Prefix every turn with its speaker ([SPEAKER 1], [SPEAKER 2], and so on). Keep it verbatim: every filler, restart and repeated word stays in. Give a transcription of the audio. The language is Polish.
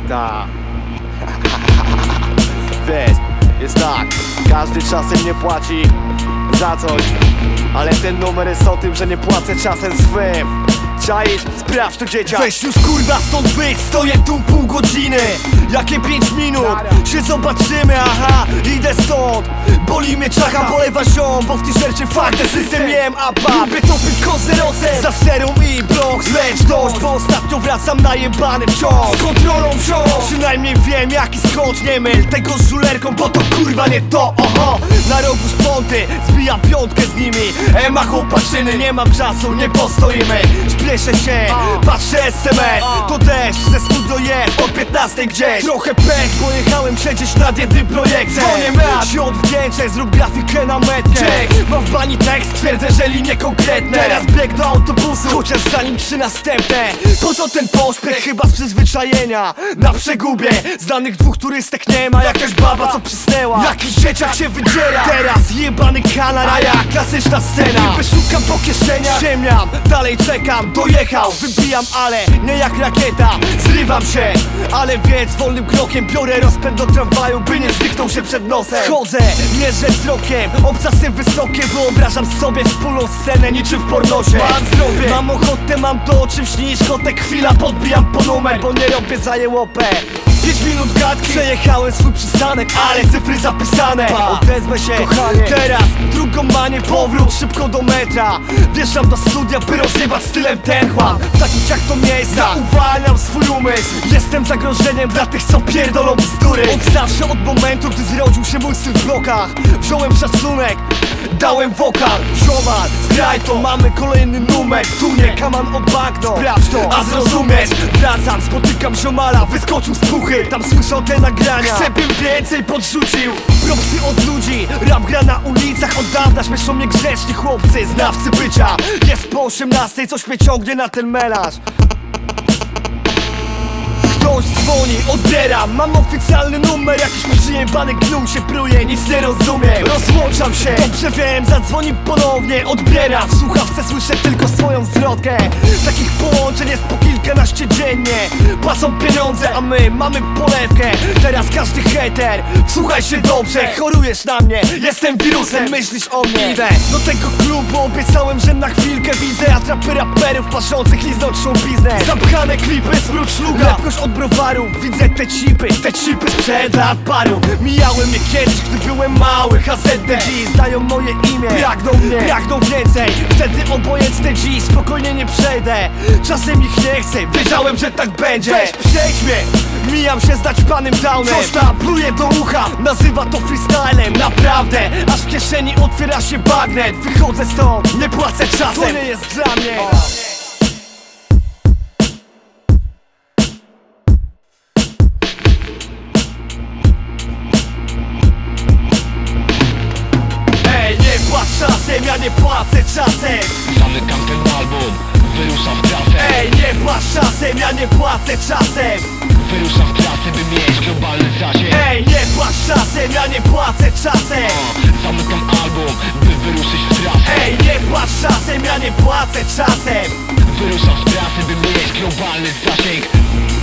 [SPEAKER 1] Ta. Wiesz, jest tak, każdy czasem nie płaci za coś, ale ten numer jest o tym, że nie płacę czasem swym. Czaisz? Sprawdź to, dzieciak.
[SPEAKER 2] Weź już kurwa stąd wyjdź, stoję tu pół godziny. Jakie pięć minut? Się zobaczymy, aha, idę stąd. Boli mnie czacha, polewa ziom, bo w t-shircie fakt, ten system jem apa. Lubię topy w kozerosem, za serą i Bronx. Lecz dość, bo ostatnio wracam najebany wciąż. Z kontrolą wciąż, przynajmniej wiem jaki skocz. Nie myl tego z żulerką, bo to kurwa nie to, oho. Na rogu szponty, zbijam piątkę z nimi. Ema chłopaczyny, nie mam czasu, nie postoimy. Śpieszę się, patrzę es em es. To deszcz, ze studio jest od piętnastej gdzieś. Trochę pech, bo jechałem siedzieć nad jednym projektem. Dzwonię mat, się odwdzięczę, zrób grafikę na metkę. Mam w bani tekst, twierdzę, że linie konkretne. Teraz bieg do autobusu, chociaż zanim trzy następne. Po co ten pośpiech? Chyba z przyzwyczajenia. Na przegubie, znanych dwóch turystek nie ma. Jakaś baba, co przysnęła, jakiś dzieciak się wydziera. Teraz jebany kanar, a ja klasyczna scena. Szukam po kieszeniach, ziemiam, dalej czekam. Dojechał, wybijam, ale nie jak rakieta. Zrywam się, ale więc wolnym krokiem biorę rozpęd do tramwaju, by nie zniknął się przed nosem. Chodzę, mierzę wzrokiem, obcasy wysokie. Wyobrażam sobie wspólną scenę niczym w pornosie. Mam zdrowie, mam ochotę, mam to o czym śnisz. Kotek chwila, podbijam po numer, bo nie robię za jełopę. Pięć minut gadki, przejechałem swój przystanek, ale cyfry zapisane. Odezwę się, kochanie, teraz drugą manię, powrót szybko do metra. Wjeżdżam do studia, by rozjebać stylem ten chłam. W takich jak to miejsca uwalniam swój umysł. Jestem zagrożeniem dla tych, co pierdolą bzdury. Od zawsze, od momentu, gdy zrodził się mój styl w blokach, wziąłem szacunek, dałem wokal. Ziomal, zgraj to, mamy kolejny numer. Tu nie kaman o bagno, sprawdź to, a zrozumiesz. Wracam, spotykam ziomala, wyskoczył z puchy. Tam słyszał te nagrania, chcę bym więcej podrzucił. Propsy od ludzi, rap gra na ulicach od dawna. Śmieszą mnie grzeczni chłopcy, znawcy bycia. Jest po osiemnastej, coś mnie ciągnie na ten melanż. Ktoś dzwoni, odbieram, mam oficjalny numer. Jakiś przyjebany gnój się pruje, nic nie rozumiem. Rozłączam się, dobrze wiem, zadzwoni ponownie. Odbieram, w słuchawce słyszę tylko swoją zwrotkę. Takich połączeń jest po kilkanaście dziennie. Płacą pieniądze, a my mamy polewkę. Teraz każdy hater, słuchaj się dobrze. Chorujesz na mnie, jestem wirusem, myślisz o mnie. Idę do tego klubu, obiecałem, że na chwilkę widzę atrapy raperów paszących liznąć show biznes. Zapchane klipy, smród szluga, lepkość od browarów. Widzę te cipy, te cipy sprzed lat paru. Mijały mnie kiedyś, gdy byłem mały. H Z D dziś znają moje imię, pragną mnie, pragną więcej. Wtedy obojętne dziś, spokojnie nie przejdę. Czasem ich nie chcę, wiedziałem, że tak będzie. Weź przejdź mnie, mijam się z naćpanym downem. Coś tam pluje do ucha, nazywa to freestylem. Naprawdę, aż w kieszeni otwiera się bagnet. Wychodzę stąd, nie płacę czasem, to nie jest dla mnie. Czasem, ja nie płacę czasem.
[SPEAKER 3] Zamykam ten album, wyruszam w trasę.
[SPEAKER 2] Ej, nie płacz czasem, ja nie płacę czasem.
[SPEAKER 3] Wyruszam w trasę, by mieć globalny zasięg.
[SPEAKER 2] Ej, nie płacz czasem, ja nie płacę czasem.
[SPEAKER 3] Zamykam album, by wyruszyć w trasę.
[SPEAKER 2] Ej, nie płacz czasem, ja nie płacę czasem.
[SPEAKER 3] Wyruszam w trasę, by mieć globalny zasięg.